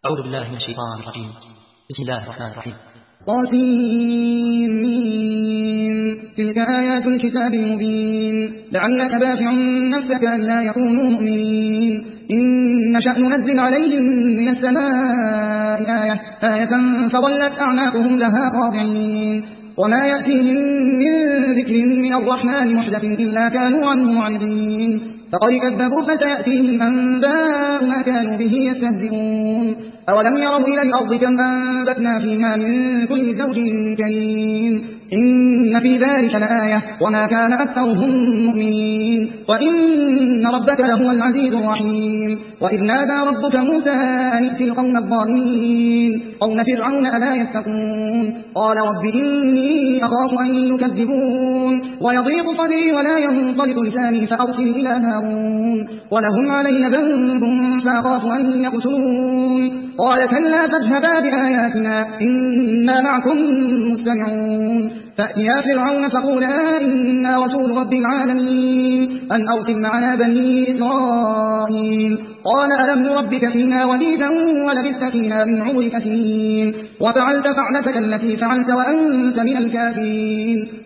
أعوذ بالله من الشيطان الرجيم. بسم الله الرحمن الرحيم. طاسين تلك آيات الكتاب المبين لعلك باخع نفسك ألا يكونوا مؤمنين إن نشأ ننزل عليهم من السماء آية فظلت أعناقهم لها خاضعين وما يأتيهم من ذكر من الرحمن محدث إلا كانوا عنه معرضين فقد كذبوا فسيأتيهم أنباء ما كانوا به يستهزئون أولم يروا إلى الأرض كم أنبتنا فيها من كل زوج كريم إن في ذلك لآية وما كان أكثرهم مؤمنين وإن ربك لهو العزيز الرحيم وإذ نادى ربك موسى أن ائت القوم الظالمين قوم فرعون ألا يتقون قال رب إني أخاف أن يكذبون ويضيق صدري ولا ينطلق لساني فأرسل إلى هارون ولهم علي ذنب فأخاف أن يقتلون قال كلا فاذهبا بآياتنا إنا معكم مستمعون فأتيا فرعون فقولا إنا رسول رب العالمين أن أرسل معنا بني إسرائيل قال ألم نربك فينا وليدا ولبثت فينا من عمرك سنين وفعلت فعلتك التي فعلت وأنت من الكافرين